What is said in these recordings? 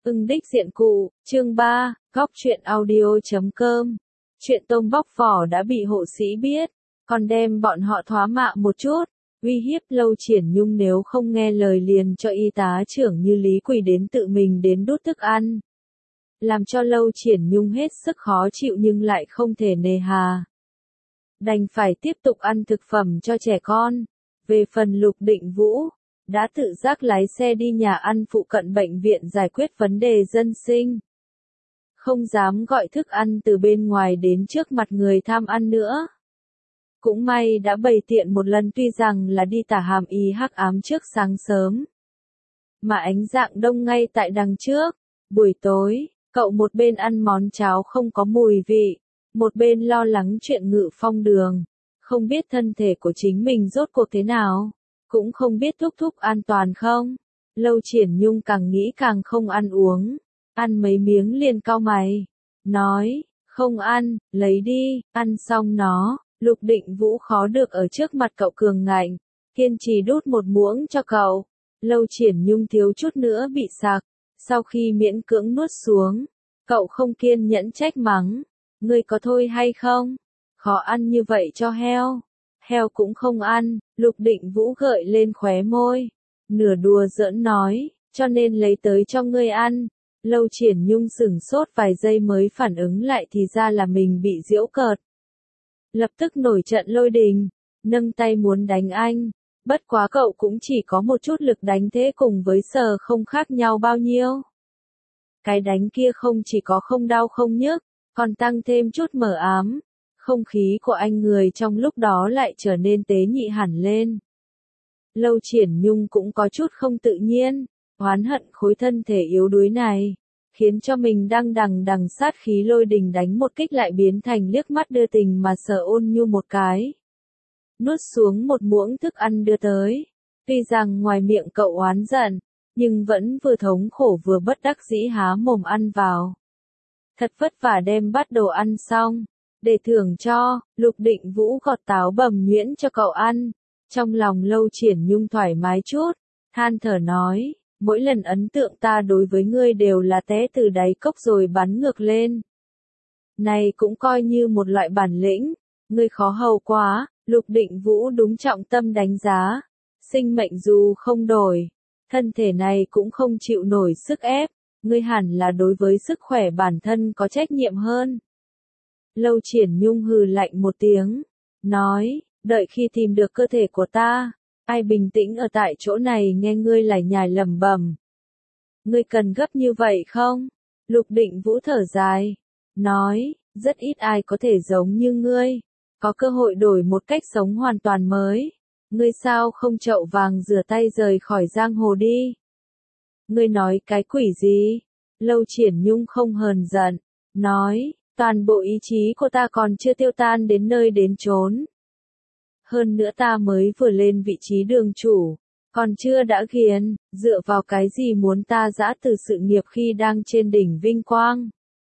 Ưng đích diện cụ, chương 3, góc truyện audio.com. Chuyện tôm bóc vỏ đã bị hộ sĩ biết, còn đem bọn họ thoá mạ một chút, uy hiếp Lâu Triển Nhung nếu không nghe lời liền cho y tá trưởng Như Lý Quỳ đến tự mình đến đút thức ăn. Làm cho Lâu Triển Nhung hết sức khó chịu nhưng lại không thể nề hà. Đành phải tiếp tục ăn thực phẩm cho trẻ con. Về phần Lục Định Vũ, đã tự giác lái xe đi nhà ăn phụ cận bệnh viện giải quyết vấn đề dân sinh. Không dám gọi thức ăn từ bên ngoài đến trước mặt người tham ăn nữa. Cũng may đã bày tiện một lần tuy rằng là đi tả hàm y hắc ám trước sáng sớm. Mà ánh dạng đông ngay tại đằng trước. Buổi tối, cậu một bên ăn món cháo không có mùi vị, một bên lo lắng chuyện Ngự Phong Đường. Không biết thân thể của chính mình rốt cuộc thế nào. Cũng không biết thúc thúc an toàn không. Lâu Triển Nhung càng nghĩ càng không ăn uống. Ăn mấy miếng liền cau mày. Nói, không ăn, lấy đi, ăn xong nó. Lục Định Vũ khó được ở trước mặt cậu cường ngạnh. Kiên trì đút một muỗng cho cậu. Lâu Triển Nhung thiếu chút nữa bị sặc. Sau khi miễn cưỡng nuốt xuống, cậu không kiên nhẫn trách mắng. Ngươi có thôi hay không? Khó ăn như vậy cho heo. Heo cũng không ăn, Lục Định Vũ gợi lên khóe môi. Nửa đùa giỡn nói, cho nên lấy tới cho ngươi ăn. Lâu Triển Nhung sửng sốt vài giây mới phản ứng lại thì ra là mình bị giễu cợt. Lập tức nổi trận lôi đình, nâng tay muốn đánh anh. Bất quá cậu cũng chỉ có một chút lực đánh thế cùng với sờ không khác nhau bao nhiêu. Cái đánh kia không chỉ có không đau không nhức, còn tăng thêm chút mờ ám. Không khí của anh người trong lúc đó lại trở nên tế nhị hẳn lên. Lâu Triển Nhung cũng có chút không tự nhiên, oán hận khối thân thể yếu đuối này, khiến cho mình đang đằng sát khí lôi đình đánh một kích lại biến thành liếc mắt đưa tình mà sờ Ôn Nhu một cái. Nuốt xuống một muỗng thức ăn đưa tới, tuy rằng ngoài miệng cậu oán giận, nhưng vẫn vừa thống khổ vừa bất đắc dĩ há mồm ăn vào. Thật vất vả đem bắt đồ ăn xong. Để thưởng cho, Lục Định Vũ gọt táo bầm nhuyễn cho cậu ăn. Trong lòng Lâu Triển Nhung thoải mái chút, than thở nói, mỗi lần ấn tượng ta đối với ngươi đều là té từ đáy cốc rồi bắn ngược lên. Này cũng coi như một loại bản lĩnh, ngươi khó hầu quá. Lục Định Vũ đúng trọng tâm đánh giá. Sinh mệnh dù không đổi, thân thể này cũng không chịu nổi sức ép, ngươi hẳn là đối với sức khỏe bản thân có trách nhiệm hơn. Lâu Triển Nhung hừ lạnh một tiếng, nói, đợi khi tìm được cơ thể của ta, ai bình tĩnh ở tại chỗ này nghe ngươi lải nhải lẩm bẩm. Ngươi cần gấp như vậy không? Lục Định Vũ thở dài, nói, rất ít ai có thể giống như ngươi, có cơ hội đổi một cách sống hoàn toàn mới. Ngươi sao không chậu vàng rửa tay rời khỏi giang hồ đi? Ngươi nói cái quỷ gì? Lâu Triển Nhung không hờn giận, nói, toàn bộ ý chí của ta còn chưa tiêu tan đến nơi đến chốn. Hơn nữa ta mới vừa lên vị trí đường chủ, còn chưa đã ghiền, dựa vào cái gì muốn ta giã từ sự nghiệp khi đang trên đỉnh vinh quang.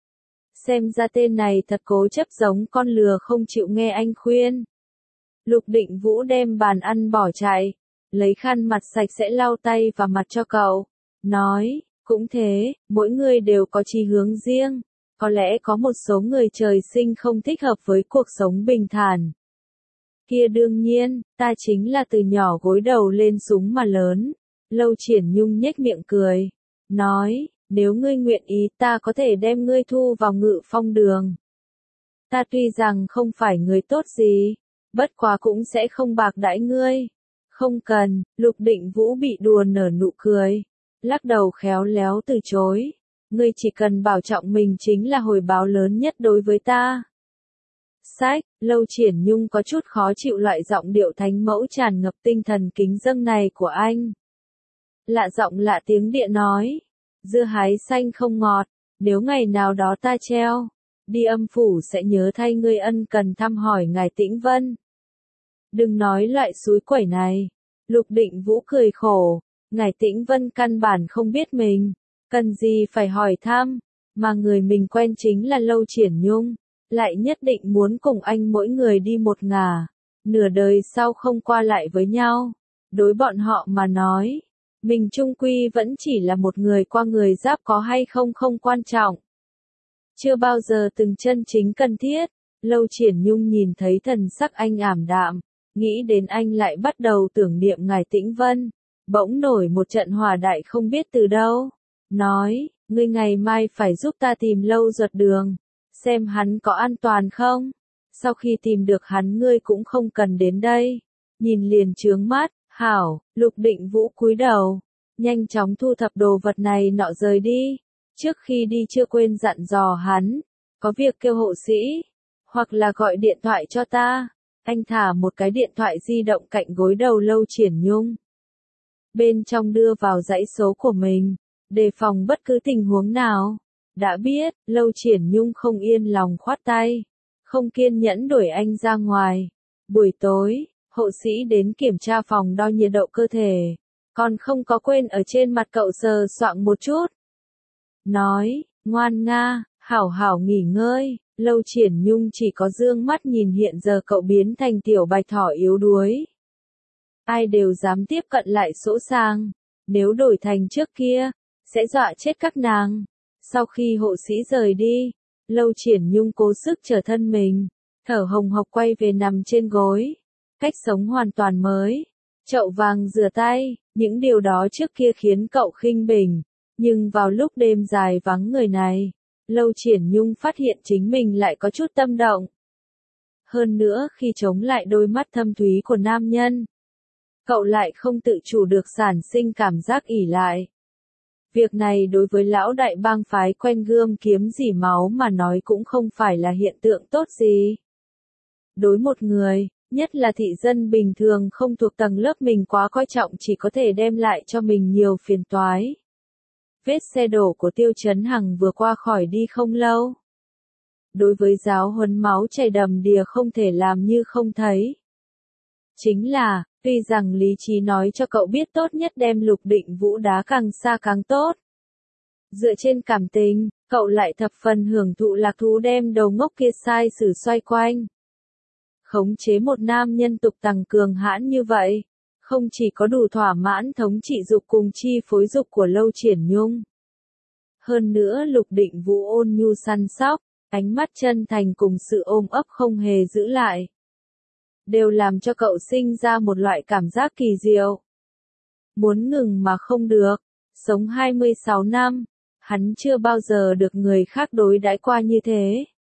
Xem ra tên này thật cố chấp giống con lừa không chịu nghe anh khuyên. Lục Định Vũ đem bàn ăn bỏ chạy, lấy khăn mặt sạch sẽ lau tay và mặt cho cậu, nói, cũng thế, mỗi người đều có chí hướng riêng. Có lẽ có một số người trời sinh không thích hợp với cuộc sống bình thản. Kia đương nhiên, ta chính là từ nhỏ gối đầu lên súng mà lớn. Lâu Triển Nhung nhếch miệng cười, nói, nếu ngươi nguyện ý ta có thể đem ngươi thu vào Ngự Phong Đường. Ta tuy rằng không phải người tốt gì, bất quá cũng sẽ không bạc đãi ngươi. Không cần, Lục Định Vũ bị đùa nở nụ cười, lắc đầu khéo léo từ chối. Ngươi chỉ cần bảo trọng mình chính là hồi báo lớn nhất đối với ta. Sách, Lâu Triển Nhung có chút khó chịu loại giọng điệu thánh mẫu tràn ngập tinh thần kính dâng này của anh. Lạ giọng lạ tiếng địa nói, dưa hái xanh không ngọt, nếu ngày nào đó ta treo, đi âm phủ sẽ nhớ thay ngươi ân cần thăm hỏi ngài Tĩnh Vân. Đừng nói loại xúi quẩy này. Lục Định Vũ cười khổ, ngài Tĩnh Vân căn bản không biết mình. Cần gì phải hỏi thăm, mà người mình quen chính là Lâu Triển Nhung, lại nhất định muốn cùng anh mỗi người đi một ngả, nửa đời sau không qua lại với nhau. Đối bọn họ mà nói, Mình chung quy vẫn chỉ là một người qua người giáp có hay không không quan trọng. Chưa bao giờ từng chân chính cần thiết. Lâu Triển Nhung nhìn thấy thần sắc anh ảm đạm, nghĩ đến anh lại bắt đầu tưởng niệm ngài Tĩnh Vân. Bỗng nổi một trận hỏa đại không biết từ đâu. Nói, ngươi ngày mai phải giúp ta tìm Lâu Duật Đường, xem hắn có an toàn không. Sau khi tìm được hắn ngươi cũng không cần đến đây. Nhìn liền chướng mắt, hảo, Lục Định Vũ cúi đầu, nhanh chóng thu thập đồ vật này nọ rời đi. Trước khi đi chưa quên dặn dò hắn, có việc kêu hộ sĩ, hoặc là gọi điện thoại cho ta. Anh thả một cái điện thoại di động cạnh gối đầu Lâu Triển Nhung. Bên trong đưa vào dãy số của mình, đề phòng bất cứ tình huống nào. Đã biết, Lâu Triển Nhung không yên lòng khoát tay, không kiên nhẫn đuổi anh ra ngoài. Buổi tối, hộ sĩ đến kiểm tra phòng đo nhiệt độ cơ thể, còn không có quên ở trên mặt cậu sờ soạng một chút. Nói, ngoan nga, hảo hảo nghỉ ngơi. Lâu Triển Nhung chỉ có dương mắt nhìn hiện giờ cậu biến thành tiểu bạch thỏ yếu đuối. Ai đều dám tiếp cận lại sỗ sàng, nếu đổi thành trước kia, sẽ dọa chết các nàng. Sau khi hộ sĩ rời đi, Lâu Triển Nhung cố sức trở thân mình, thở hồng hộc quay về nằm trên gối. Cách sống hoàn toàn mới, chậu vàng rửa tay, những điều đó trước kia khiến cậu khinh bỉ, nhưng vào lúc đêm dài vắng người này, Lâu Triển Nhung phát hiện chính mình lại có chút tâm động. Hơn nữa khi chống lại đôi mắt thâm thúy của nam nhân, cậu lại không tự chủ được sản sinh cảm giác ỷ lại. Việc này đối với lão đại bang phái quen gươm kiếm dỉ máu mà nói cũng không phải là hiện tượng tốt gì. Đối một người, nhất là thị dân bình thường không thuộc tầng lớp mình quá coi trọng chỉ có thể đem lại cho mình nhiều phiền toái. Vết xe đổ của Tiêu Chấn Hằng vừa qua khỏi đi không lâu. Đối với giáo huấn máu chảy đầm đìa không thể làm như không thấy. Chính là, tuy rằng lý trí nói cho cậu biết tốt nhất đem Lục Định Vũ đá càng xa càng tốt. Dựa trên cảm tình, cậu lại thập phần hưởng thụ lạc thú đem đầu ngốc kia sai sử xoay quanh. Khống chế một nam nhân tục tằng cường hãn như vậy, không chỉ có đủ thỏa mãn thống trị dục cùng chi phối dục của Lâu Triển Nhung. Hơn nữa Lục Định Vũ ôn nhu săn sóc, ánh mắt chân thành cùng sự ôm ấp không hề giữ lại, đều làm cho cậu sinh ra một loại cảm giác kỳ diệu. Muốn ngừng mà không được, sống 26 năm, hắn chưa bao giờ được người khác đối đãi qua như thế.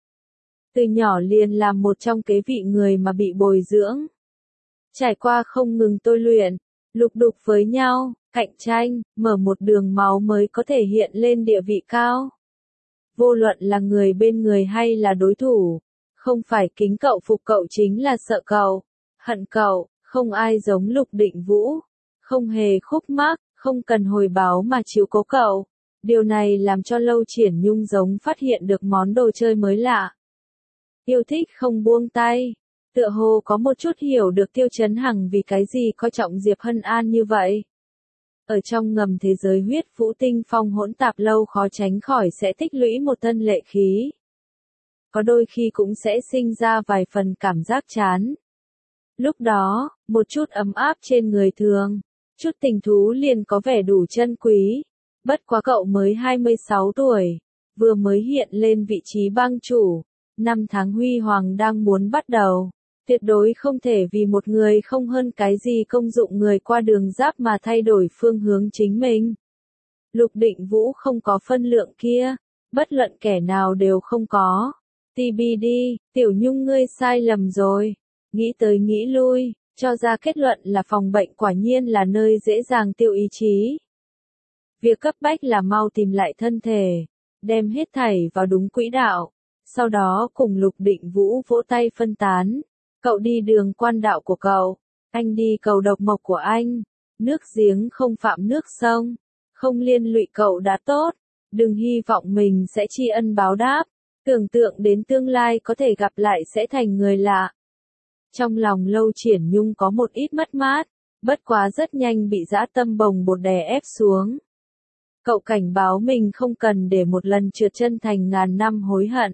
Từ nhỏ liền làm một trong kế vị người mà bị bồi dưỡng. Trải qua không ngừng tôi luyện, lục đục với nhau, cạnh tranh, mở một đường máu mới có thể hiện lên địa vị cao. Vô luận là người bên người hay là đối thủ, không phải kính cậu phục cậu chính là sợ cậu, hận cậu, không ai giống Lục Định Vũ, không hề khúc mắc, không cần hồi báo mà chiếu cố cậu. Điều này làm cho Lâu Triển Nhung giống phát hiện được món đồ chơi mới lạ. Yêu thích không buông tay, tựa hồ có một chút hiểu được Tiêu Chấn Hằng vì cái gì coi trọng Diệp Hân An như vậy. Ở trong ngầm thế giới huyết vũ tinh phong hỗn tạp lâu khó tránh khỏi sẽ tích lũy một thân lệ khí. Có đôi khi cũng sẽ sinh ra vài phần cảm giác chán. Lúc đó, một chút ấm áp trên người thường, chút tình thú liền có vẻ đủ chân quý. Bất quá cậu mới 26 tuổi, vừa mới hiện lên vị trí bang chủ, 5 tháng huy hoàng đang muốn bắt đầu. Tuyệt đối không thể vì một người không hơn cái gì công dụng người qua đường giáp mà thay đổi phương hướng chính mình. Lục Định Vũ không có phân lượng kia, bất luận kẻ nào đều không có. TBD, Tiểu Nhung ngươi sai lầm rồi. Nghĩ tới nghĩ lui, cho ra kết luận là phòng bệnh quả nhiên là nơi dễ dàng tiêu ý chí. Việc cấp bách là mau tìm lại thân thể, đem hết thảy vào đúng quỹ đạo, sau đó cùng Lục Định Vũ vỗ tay phân tán. Cậu đi đường quan đạo của cậu, anh đi cầu độc mộc của anh. Nước giếng không phạm nước sông, không liên lụy cậu đã tốt. Đừng hy vọng mình sẽ tri ân báo đáp, tưởng tượng đến tương lai có thể gặp lại sẽ thành người lạ. Trong lòng Lâu Triển Nhung có một ít mất mát, bất quá rất nhanh bị dã tâm bồng bột đè ép xuống. Cậu cảnh báo mình không cần để một lần trượt chân thành ngàn năm hối hận.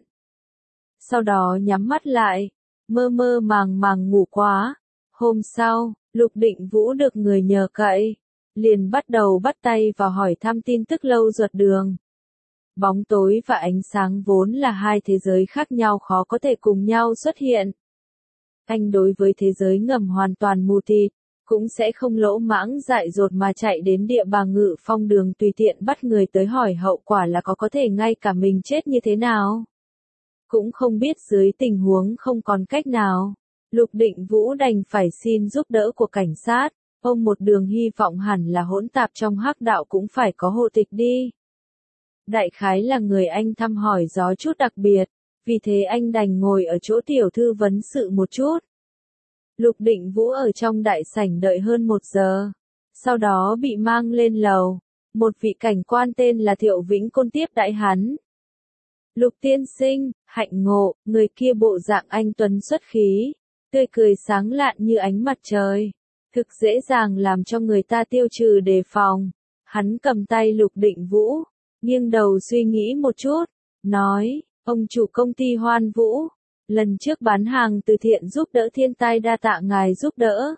Sau đó nhắm mắt lại, mơ mơ màng màng ngủ quá. Hôm sau, Lục Định Vũ được người nhờ cậy, liền bắt đầu bắt tay vào hỏi thăm tin tức Lâu Duật Đường. Bóng tối và ánh sáng vốn là hai thế giới khác nhau khó có thể cùng nhau xuất hiện. Anh đối với thế giới ngầm hoàn toàn mù tịt, cũng sẽ không lỗ mãng dại dột mà chạy đến địa bàn Ngự Phong Đường tùy tiện bắt người tới hỏi hậu quả là có thể ngay cả mình chết như thế nào. Cũng không biết dưới tình huống không còn cách nào, Lục Định Vũ đành phải xin giúp đỡ của cảnh sát. Ông một đường hy vọng hẳn là hỗn tạp trong hắc đạo cũng phải có hộ tịch đi. Đại khái là người anh thăm hỏi gió chút đặc biệt, vì thế anh đành ngồi ở chỗ tiểu thư vấn sự một chút. Lục Định Vũ ở trong đại sảnh đợi hơn 1 giờ, sau đó bị mang lên lầu, một vị cảnh quan tên là Thiệu Vĩnh Côn tiếp đãi hắn. Lục tiên sinh, hạnh ngộ, người kia bộ dạng anh tuấn xuất khí, tươi cười sáng lạn như ánh mặt trời, thực dễ dàng làm cho người ta tiêu trừ đề phòng. Hắn cầm tay Lục Định Vũ, nghiêng đầu suy nghĩ một chút, nói, ông chủ công ty Hoan Vũ, lần trước bán hàng từ thiện giúp đỡ thiên tai đa tạ ngài giúp đỡ.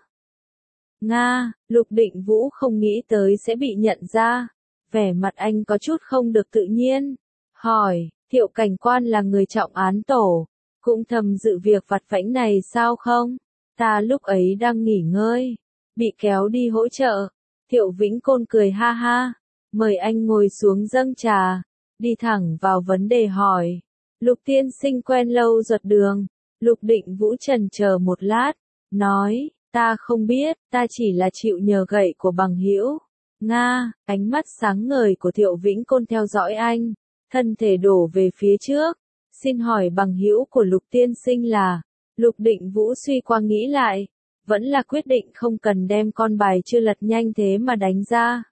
Nga, Lục Định Vũ không nghĩ tới sẽ bị nhận ra, vẻ mặt anh có chút không được tự nhiên, hỏi, Thiệu cảnh quan là người trọng án tổ, cũng thầm dự việc vặt vãnh này sao không? Ta lúc ấy đang nghỉ ngơi, bị kéo đi hỗ trợ. Thiệu Vĩnh Côn cười ha ha, mời anh ngồi xuống dâng trà, đi thẳng vào vấn đề hỏi. Lục tiên sinh quen Lâu Duật Đường. Lục Định Vũ chần chờ một lát, nói, ta không biết, ta chỉ là chịu nhờ gậy của bằng hữu. Nga, ánh mắt sáng ngời của Thiệu Vĩnh Côn theo dõi anh, thân thể đổ về phía trước. Xin hỏi bằng hữu của Lục tiên sinh là? Lục Định Vũ suy qua nghĩ lại, vẫn là quyết định không cần đem con bài chưa lật nhanh thế mà đánh ra.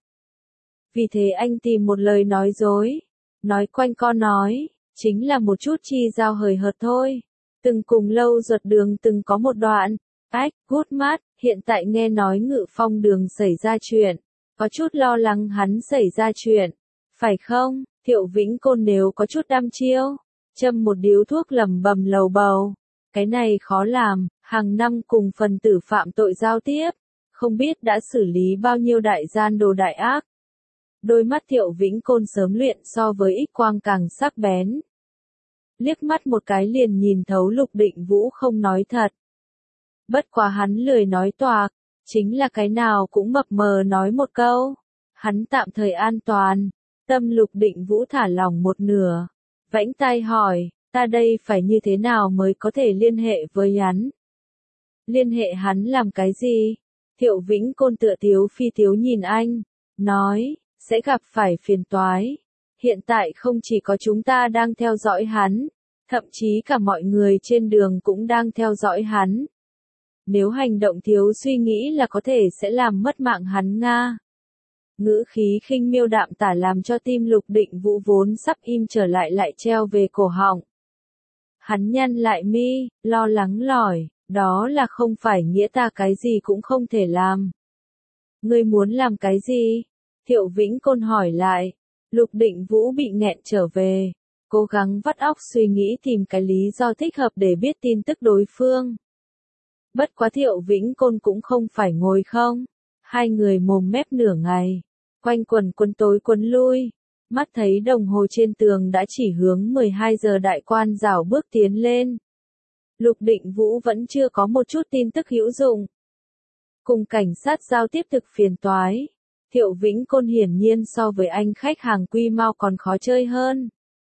Vì thế anh tìm một lời nói dối, nói quanh co nói, chính là một chút chi giao hời hợt thôi. Từng cùng Lâu Duật Đường từng có một đoạn, ách, gút mắt, hiện tại nghe nói Ngự Phong Đường xảy ra chuyện, có chút lo lắng hắn xảy ra chuyện, phải không? Thiệu Vĩnh Côn nếu có chút đăm chiêu, châm một điếu thuốc lẩm bẩm lầu bầu, cái này khó làm, hàng năm cùng phần tử phạm tội giao tiếp, không biết đã xử lý bao nhiêu đại gian đồ đại ác. Đôi mắt Thiệu Vĩnh Côn sớm luyện so với X quang càng sắc bén. Liếc mắt một cái liền nhìn thấu Lục Định Vũ không nói thật. Bất quá hắn lười nói toạc, chính là cái nào cũng mập mờ nói một câu. Hắn tạm thời an toàn, tâm Lục Định Vũ thả lỏng một nửa. Vãnh tai hỏi, ta đây phải như thế nào mới có thể liên hệ với hắn? Liên hệ hắn làm cái gì? Thiệu Vĩnh Côn tựa tiếu phi tiếu nhìn anh, nói, sẽ gặp phải phiền toái. Hiện tại không chỉ có chúng ta đang theo dõi hắn, thậm chí cả mọi người trên đường cũng đang theo dõi hắn. Nếu hành động thiếu suy nghĩ là có thể sẽ làm mất mạng hắn Nga. Ngữ khí khinh miêu đạm tả làm cho tim Lục Định Vũ vốn sắp im trở lại treo về cổ họng. Hắn nhăn lại mi, lo lắng lỏi, đó là không phải nghĩa ta cái gì cũng không thể làm. Ngươi muốn làm cái gì? Thiệu Vĩnh Côn hỏi lại. Lục Định Vũ bị nghẹn trở về, cố gắng vắt óc suy nghĩ tìm cái lý do thích hợp để biết tin tức đối phương. Bất quá Thiệu Vĩnh Côn cũng không phải ngồi không, hai người mồm mép nửa ngày, quanh quần quấn tới quấn lui, mắt thấy đồng hồ trên tường đã chỉ hướng 12 giờ đại quan rảo bước tiến lên. Lục Định Vũ vẫn chưa có một chút tin tức hữu dụng. Cùng cảnh sát giao tiếp thực phiền toái. Thiệu Vĩnh Côn hiển nhiên so với anh khách hàng quy mau còn khó chơi hơn.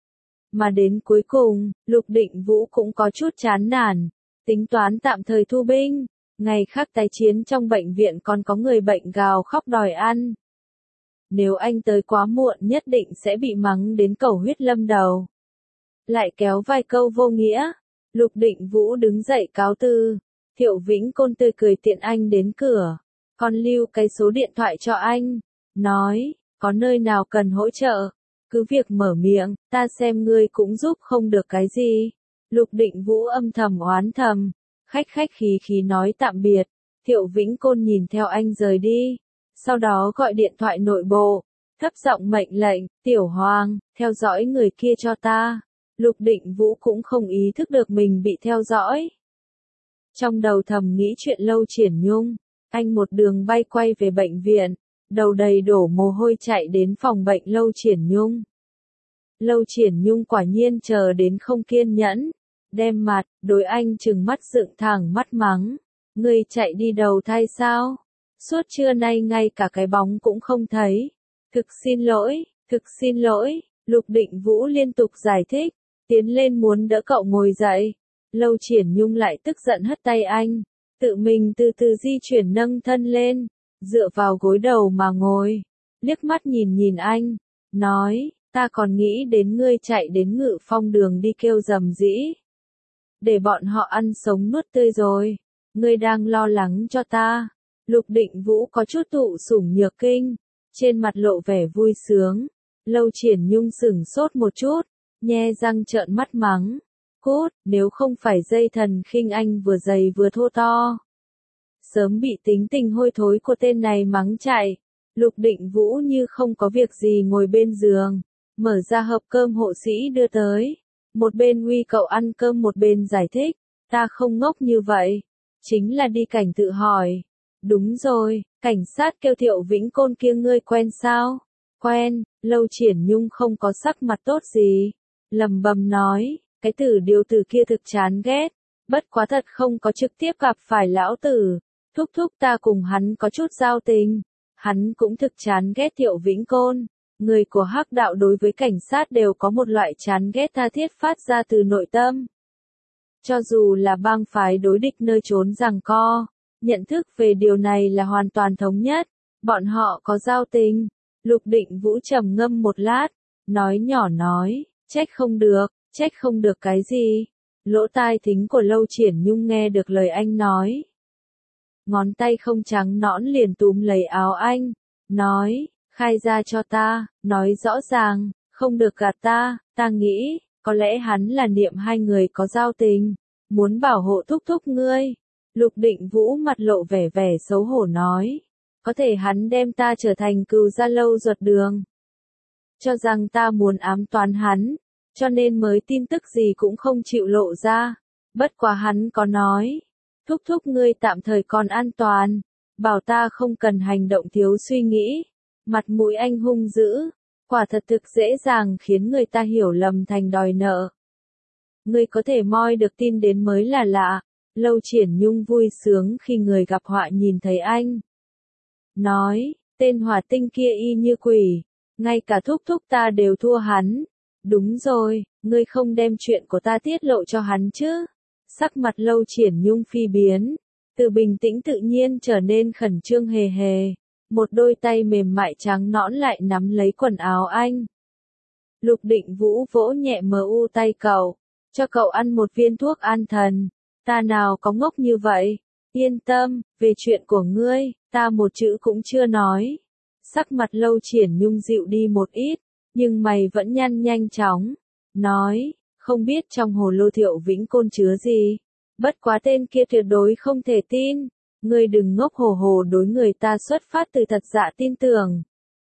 Mà đến cuối cùng, Lục Định Vũ cũng có chút chán nản, tính toán tạm thời thu binh, ngày khác tái chiến trong bệnh viện còn có người bệnh gào khóc đòi ăn. Nếu anh tới quá muộn nhất định sẽ bị mắng đến cầu huyết lâm đầu. Lại kéo vài câu vô nghĩa, Lục Định Vũ đứng dậy cáo từ. Thiệu Vĩnh Côn tươi cười tiện anh đến cửa, còn lưu cái số điện thoại cho anh, nói, có nơi nào cần hỗ trợ, cứ việc mở miệng, ta xem ngươi cũng giúp không được cái gì. Lục Định Vũ âm thầm oán thầm, khách khí nói tạm biệt. Thiệu Vĩnh Côn nhìn theo anh rời đi, sau đó gọi điện thoại nội bộ, thấp giọng mệnh lệnh, Tiểu Hoàng, theo dõi người kia cho ta. Lục Định Vũ cũng không ý thức được mình bị theo dõi. Trong đầu thầm nghĩ chuyện Lâu Triển Nhung, anh một đường bay quay về bệnh viện, đầu đầy đổ mồ hôi chạy đến phòng bệnh Lâu Triển Nhung. Lâu Triển Nhung quả nhiên chờ đến không kiên nhẫn, đem mặt, đối anh trừng mắt dựng thẳng mắt mắng. Ngươi chạy đi đầu thai sao? Suốt trưa nay ngay cả cái bóng cũng không thấy. Thực xin lỗi, Lục Định Vũ liên tục giải thích, tiến lên muốn đỡ cậu ngồi dậy. Lâu Triển Nhung lại tức giận hất tay anh, tự mình từ từ di chuyển nâng thân lên, dựa vào gối đầu mà ngồi, liếc mắt nhìn anh, nói, ta còn nghĩ đến ngươi chạy đến Ngự Phong đường đi kêu rầm rĩ. Để bọn họ ăn sống nuốt tươi rồi, ngươi đang lo lắng cho ta. Lục Định Vũ có chút tụ sủng nhược kinh, trên mặt lộ vẻ vui sướng. Lâu Triển Nhung sửng sốt một chút, nhe răng trợn mắt mắng. Cút, nếu không phải dây thần khinh anh vừa dày vừa thô to. Sớm bị tính tình hôi thối của tên này mắng chạy. Lục Định Vũ như không có việc gì ngồi bên giường, mở ra hộp cơm hộ sĩ đưa tới. Một bên uy cậu ăn cơm một bên giải thích, ta không ngốc như vậy. Chính là đi cảnh tự hỏi. Đúng rồi, cảnh sát kêu Thiệu Vĩnh Côn kia ngươi quen sao? Quen. Lâu Triển Nhung không có sắc mặt tốt gì, lầm bầm nói, cái tử điều tử kia thực chán ghét, bất quá thật không có trực tiếp gặp phải lão tử, thúc ta cùng hắn có chút giao tình, hắn cũng thực chán ghét Thiệu Vĩnh Côn. Người của Hắc đạo đối với cảnh sát đều có một loại chán ghét tha thiết phát ra từ nội tâm. Cho dù là bang phái đối địch nơi trốn giằng co, nhận thức về điều này là hoàn toàn thống nhất, bọn họ có giao tình. Lục Định Vũ trầm ngâm một lát, nói nhỏ nói, trách không được cái gì. Lỗ tai thính của Lâu Triển Nhung nghe được lời anh nói. Ngón tay không trắng nõn liền túm lấy áo anh, nói, khai ra cho ta, nói rõ ràng, không được gạt ta nghĩ, có lẽ hắn là niệm hai người có giao tình, muốn bảo hộ thúc ngươi. Lục Định Vũ mặt lộ vẻ xấu hổ nói. Có thể hắn đem ta trở thành cừu da Lâu ruột đường. Cho rằng ta muốn ám toán hắn, cho nên mới tin tức gì cũng không chịu lộ ra. Bất quá hắn có nói, thúc ngươi tạm thời còn an toàn, bảo ta không cần hành động thiếu suy nghĩ. Mặt mũi anh hung dữ, quả thật thực dễ dàng khiến người ta hiểu lầm thành đòi nợ. Ngươi có thể moi được tin đến mới là lạ. Lâu Triển Nhung vui sướng khi người gặp họa nhìn thấy anh. Nói, tên hỏa tinh kia y như quỷ, ngay cả thúc ta đều thua hắn. Đúng rồi, ngươi không đem chuyện của ta tiết lộ cho hắn chứ? Sắc mặt Lâu Triển Nhung phi biến, từ bình tĩnh tự nhiên trở nên khẩn trương hề hề. Một đôi tay mềm mại trắng nõn lại nắm lấy quần áo anh. Lục Định Vũ vỗ nhẹ tay cậu, cho cậu ăn một viên thuốc an thần. Ta nào có ngốc như vậy? Yên tâm, về chuyện của ngươi, ta một chữ cũng chưa nói. Sắc mặt Lâu Triển Nhung dịu đi một ít, nhưng mày vẫn nhăn nhanh chóng. Nói, không biết trong hồ lô Thiệu Vĩnh Côn chứa gì. Bất quá tên kia tuyệt đối không thể tin. Ngươi đừng ngốc hồ hồ đối người ta xuất phát từ thật dạ tin tưởng.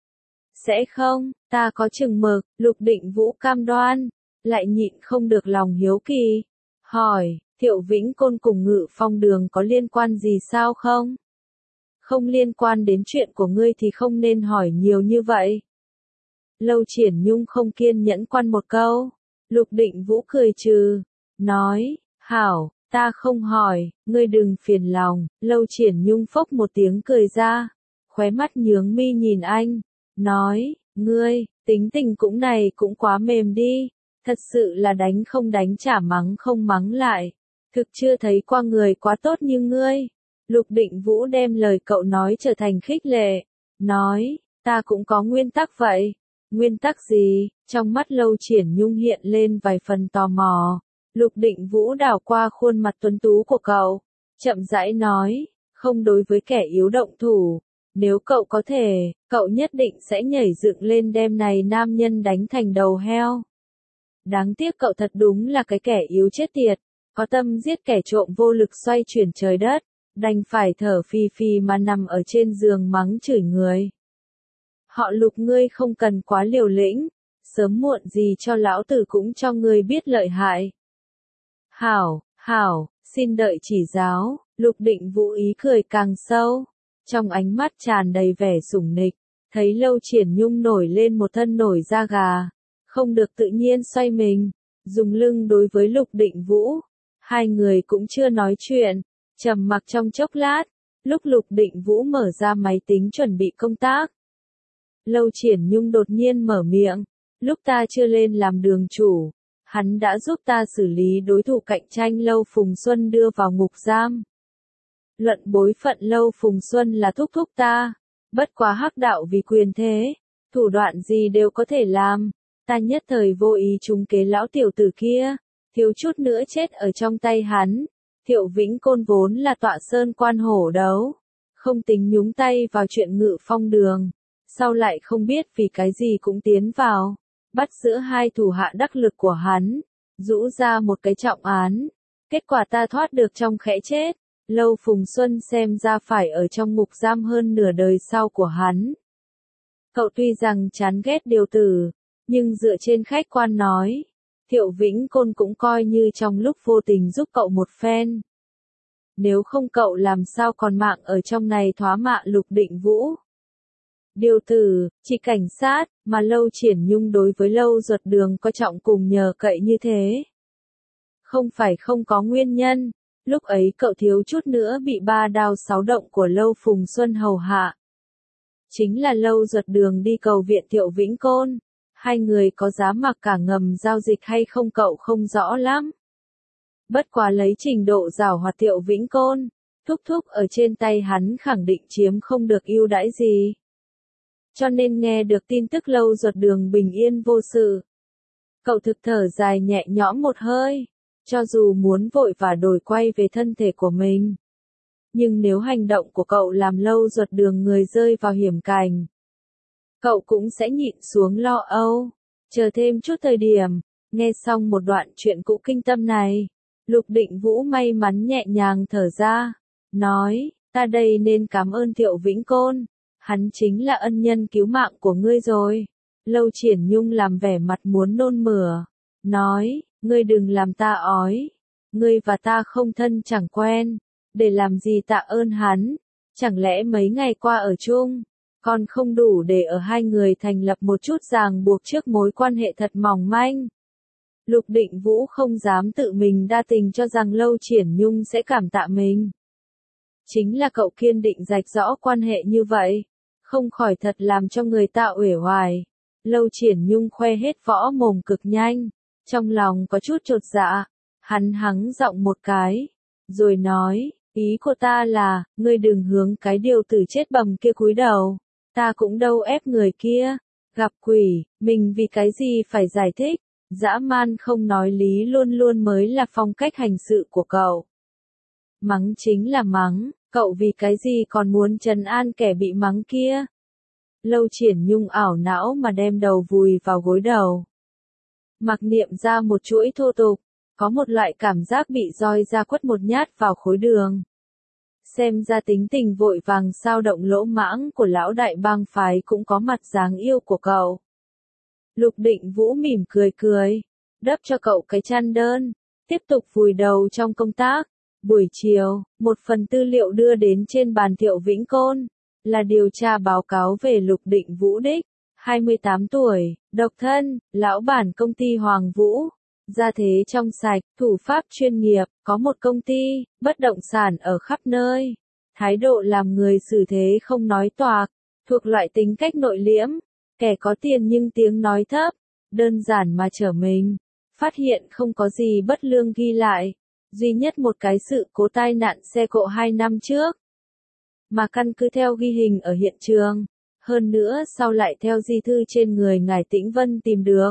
Sẽ không, ta có chừng mực, Lục Định Vũ cam đoan, lại nhịn không được lòng hiếu kỳ. Hỏi, Thiệu Vĩnh Côn cùng Ngự Phong đường có liên quan gì sao không? Không liên quan đến chuyện của ngươi thì không nên hỏi nhiều như vậy. Lâu Triển Nhung không kiên nhẫn quan một câu. Lục Định Vũ cười trừ, nói, hảo, ta không hỏi, ngươi đừng phiền lòng. Lâu Triển Nhung phốc một tiếng cười ra, khóe mắt nhướng mi nhìn anh, nói, ngươi, tính tình cũng này cũng quá mềm đi, thật sự là đánh không đánh trả mắng không mắng lại. Thực chưa thấy qua người quá tốt như ngươi. Lục Định Vũ đem lời cậu nói trở thành khích lệ, nói, ta cũng có nguyên tắc vậy. Nguyên tắc gì? Trong mắt Lâu Triển Nhung hiện lên vài phần tò mò. Lục Định Vũ đảo qua khuôn mặt tuấn tú của cậu, chậm rãi nói, không đối với kẻ yếu động thủ. Nếu cậu có thể, cậu nhất định sẽ nhảy dựng lên đem này nam nhân đánh thành đầu heo. Đáng tiếc cậu thật đúng là cái kẻ yếu chết tiệt, có tâm giết kẻ trộm vô lực xoay chuyển trời đất, đành phải thở phì phì mà nằm ở trên giường mắng chửi người. Họ Lục ngươi không cần quá liều lĩnh, sớm muộn gì cho lão tử cũng cho ngươi biết lợi hại. Hảo, xin đợi chỉ giáo. Lục Định Vũ ý cười càng sâu. trong ánh mắt tràn đầy vẻ sủng nịch, thấy Lâu Triển Nhung nổi lên một thân nổi da gà, không được tự nhiên xoay mình, dùng lưng đối với Lục Định Vũ. Hai người cũng chưa nói chuyện, trầm mặc trong chốc lát, lúc Lục Định Vũ mở ra máy tính chuẩn bị công tác. Lâu Triển Nhung đột nhiên mở miệng, lúc ta chưa lên làm đường chủ, hắn đã giúp ta xử lý đối thủ cạnh tranh Lâu Phùng Xuân đưa vào ngục giam. Luận bối phận Lâu Phùng Xuân là thúc thúc ta, bất quá hắc đạo vì quyền thế, thủ đoạn gì đều có thể làm, ta nhất thời vô ý trúng kế lão tiểu tử kia, thiếu chút nữa chết ở trong tay hắn. Thiệu Vĩnh Côn vốn là tọa sơn quan hổ đấu, không tính nhúng tay vào chuyện Ngự Phong Đường, sau lại không biết vì cái gì cũng tiến vào, bắt giữ hai thủ hạ đắc lực của hắn, rũ ra một cái trọng án, kết quả ta thoát được trong khẽ chết. Lâu Phùng Xuân xem ra phải ở trong ngục giam hơn nửa đời sau của hắn. Cậu tuy rằng chán ghét điều tử, nhưng dựa trên khách quan nói, Thiệu Vĩnh Côn cũng coi như trong lúc vô tình giúp cậu một phen. Nếu không cậu làm sao còn mạng ở trong này thóa mạ Lục Định Vũ. Điều tử, chỉ cảnh sát, mà Lâu Triển Nhung đối với Lâu Duật Đường có trọng cùng nhờ cậy như thế. Không phải không có nguyên nhân, lúc ấy cậu thiếu chút nữa bị 3 đao 6 động của Lâu Phùng Xuân hầu hạ. Chính là Lâu Duật Đường đi cầu viện Thiệu Vĩnh Côn, hai người có dám mặc cả ngầm giao dịch hay không cậu không rõ lắm. Bất quá lấy trình độ giảo hoạt Thiệu Vĩnh Côn, thúc thúc ở trên tay hắn khẳng định chiếm không được ưu đãi gì. Cho nên nghe được tin tức Lâu Duật Đường bình yên vô sự, cậu thực thở dài nhẹ nhõm một hơi, cho dù muốn vội và đổi quay về thân thể của mình. Nhưng nếu hành động của cậu làm Lâu Duật Đường người rơi vào hiểm cảnh, cậu cũng sẽ nhịn xuống lo âu, chờ thêm chút thời điểm. Nghe xong một đoạn chuyện cũ kinh tâm này, Lục Định Vũ may mắn nhẹ nhàng thở ra, nói, ta đây nên cảm ơn Thiệu Vĩnh Côn, hắn chính là ân nhân cứu mạng của ngươi rồi. Lâu Triển Nhung làm vẻ mặt muốn nôn mửa, nói, ngươi đừng làm ta ói, ngươi và ta không thân chẳng quen, để làm gì tạ ơn hắn, chẳng lẽ mấy ngày qua ở chung, còn không đủ để ở hai người thành lập một chút ràng buộc trước mối quan hệ thật mỏng manh. Lục Định Vũ không dám tự mình đa tình cho rằng Lâu Triển Nhung sẽ cảm tạ mình. Chính là cậu kiên định rạch rõ quan hệ như vậy, không khỏi thật làm cho người ta uể oải. Lâu Triển Nhung khoe hết võ mồm cực nhanh, trong lòng có chút chột dạ, hắn hắng giọng một cái, rồi nói, ý của ta là, ngươi đừng hướng cái điều tử chết bầm kia cúi đầu, ta cũng đâu ép người kia, gặp quỷ, mình vì cái gì phải giải thích, dã man không nói lý luôn luôn mới là phong cách hành sự của cậu. Mắng chính là mắng, cậu vì cái gì còn muốn trấn an kẻ bị mắng kia. Lâu Triển Nhung ảo não mà đem đầu vùi vào gối đầu. Mặc niệm ra một chuỗi thô tục, có một loại cảm giác bị roi ra quất một nhát vào khối đường. Xem ra tính tình vội vàng sao động lỗ mãng của lão đại bang phái cũng có mặt dáng yêu của cậu. Lục Định Vũ mỉm cười cười, đắp cho cậu cái chăn đơn, tiếp tục vùi đầu trong công tác. Buổi chiều, một phần tư liệu đưa đến trên bàn Thiệu Vĩnh Côn, là điều tra báo cáo về Lục Định Vũ đích, 28 tuổi, độc thân, lão bản công ty Hoàng Vũ, gia thế trong sạch, thủ pháp chuyên nghiệp, có một công ty, bất động sản ở khắp nơi, thái độ làm người xử thế không nói toạc, thuộc loại tính cách nội liễm, kẻ có tiền nhưng tiếng nói thấp, đơn giản mà trở mình, phát hiện không có gì bất lương ghi lại. Duy nhất một cái sự cố tai nạn xe cộ 2 năm trước. Mà căn cứ theo ghi hình ở hiện trường. Hơn nữa sau lại theo di thư trên người ngài Tĩnh Vân tìm được.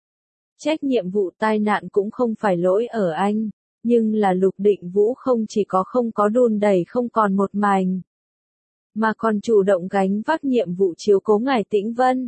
Trách nhiệm vụ tai nạn cũng không phải lỗi ở anh. Nhưng là Lục Định Vũ không chỉ không có đùn đẩy không còn một mảnh. Mà còn chủ động gánh vác nhiệm vụ chiếu cố ngài Tĩnh Vân.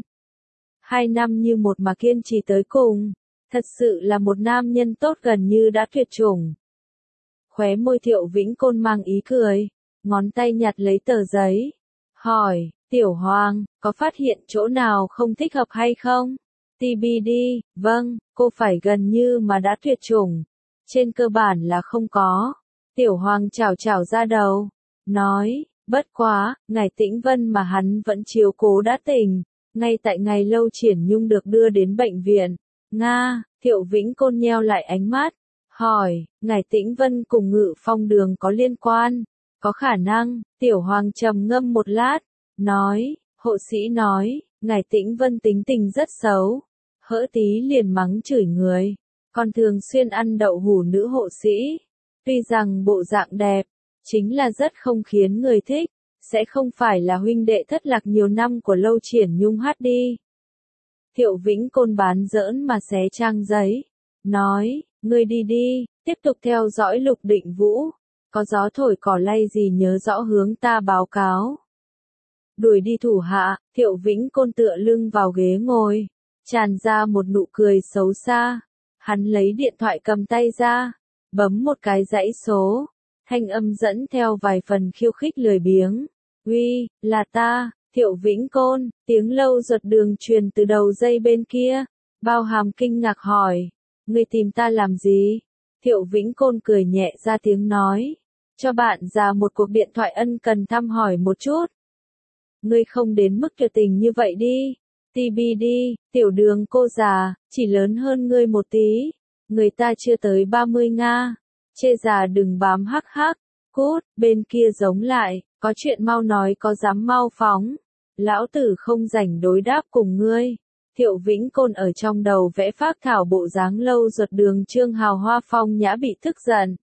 2 năm như một mà kiên trì tới cùng. Thật sự là một nam nhân tốt gần như đã tuyệt chủng. Khóe môi Thiệu Vĩnh Côn mang ý cười, ngón tay nhặt lấy tờ giấy, hỏi, Tiểu Hoàng, có phát hiện chỗ nào không thích hợp hay không? TBD, vâng, cô phải gần như mà đã tuyệt chủng. Trên cơ bản là không có. Tiểu Hoàng chảo chảo ra đầu, nói, Bất quá, Ngải Tĩnh Vân mà hắn vẫn chiếu cố đã tỉnh, ngay tại ngày Lâu Triển Nhung được đưa đến bệnh viện. Nga, Thiệu Vĩnh Côn nheo lại ánh mắt, hỏi, Ngải Tĩnh Vân cùng Ngự Phong Đường có liên quan? Có khả năng, Tiểu Hoàng trầm ngâm một lát, nói, hộ sĩ nói, Ngải Tĩnh Vân tính tình rất xấu, hỡ tí liền mắng chửi người, còn thường xuyên ăn đậu hủ nữ hộ sĩ. Tuy rằng bộ dạng đẹp, chính là rất không khiến người thích, sẽ không phải là huynh đệ thất lạc nhiều năm của Lâu Triển Nhung hát đi. Thiệu Vĩnh Côn bán giỡn mà xé trang giấy, nói, ngươi đi đi, tiếp tục theo dõi Lục Định Vũ, có gió thổi cỏ lay gì nhớ rõ hướng ta báo cáo. Đuổi đi thủ hạ, Thiệu Vĩnh Côn tựa lưng vào ghế ngồi, tràn ra một nụ cười xấu xa. Hắn lấy điện thoại cầm tay ra, bấm một cái dãy số, thanh âm dẫn theo vài phần khiêu khích lười biếng. Uy, là ta, Thiệu Vĩnh Côn, tiếng Lâu Duật Đường truyền từ đầu dây bên kia, bao hàm kinh ngạc hỏi, ngươi tìm ta làm gì? Thiệu Vĩnh Côn cười nhẹ ra tiếng nói, cho bạn ra một cuộc điện thoại ân cần thăm hỏi một chút. Ngươi không đến mức tuyệt tình như vậy đi. TBD, Tiểu Đường cô già, chỉ lớn hơn ngươi một tí. Người ta chưa tới 30 Nga. Chê già đừng bám hắc hắc. Cút, bên kia giống lại, có chuyện mau nói có dám mau phóng. Lão tử không rảnh đối đáp cùng ngươi. Thiệu Vĩnh Côn ở trong đầu vẽ phác thảo bộ dáng Lâu Duật Đường Trương Hào Hoa Phong nhã bị tức giận.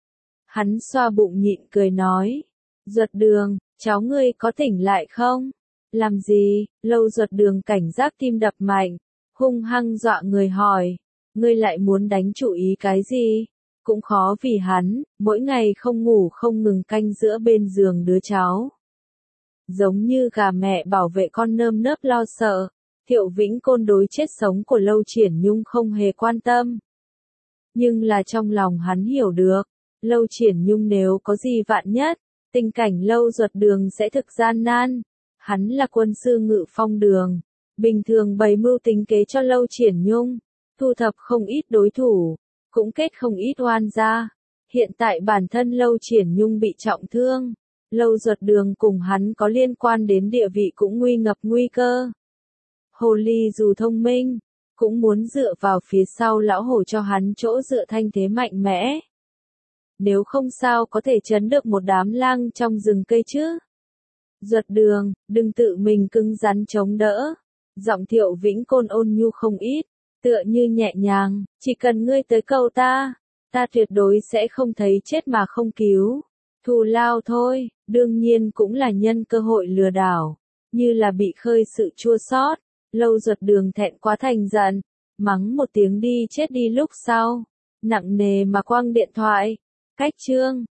Hắn xoa bụng nhịn cười nói. Duật Đường, cháu ngươi có tỉnh lại không? Làm gì? Lâu Duật Đường cảnh giác tim đập mạnh, hung hăng dọa người hỏi. Ngươi lại muốn đánh chủ ý cái gì? Cũng khó vì hắn, mỗi ngày không ngủ không ngừng canh giữa bên giường đứa cháu. Giống như gà mẹ bảo vệ con nơm nớp lo sợ, Thiệu Vĩnh Côn đối chết sống của Lâu Triển Nhung không hề quan tâm. Nhưng là trong lòng hắn hiểu được, Lâu Triển Nhung nếu có gì vạn nhất, tình cảnh Lâu Duật Đường sẽ thực gian nan. Hắn là quân sư Ngự Phong Đường, bình thường bày mưu tính kế cho Lâu Triển Nhung, thu thập không ít đối thủ, cũng kết không ít oan gia. Hiện tại bản thân Lâu Triển Nhung bị trọng thương, Lâu Duật Đường cùng hắn có liên quan đến địa vị cũng nguy ngập nguy cơ. Hồ ly dù thông minh, cũng muốn dựa vào phía sau lão hổ cho hắn chỗ dựa thanh thế mạnh mẽ. Nếu không sao có thể chấn được một đám lang trong rừng cây chứ. Duật Đường, đừng tự mình cứng rắn chống đỡ. Giọng Thiệu Vĩnh Côn ôn nhu không ít, tựa như nhẹ nhàng, chỉ cần ngươi tới cầu ta, ta tuyệt đối sẽ không thấy chết mà không cứu. Thù lao thôi, đương nhiên cũng là nhân cơ hội lừa đảo, như là bị khơi sự chua xót. Lâu Duật Đường thẹn quá thành giận, mắng một tiếng đi chết đi lúc sau, nặng nề mà quăng điện thoại. Cách chương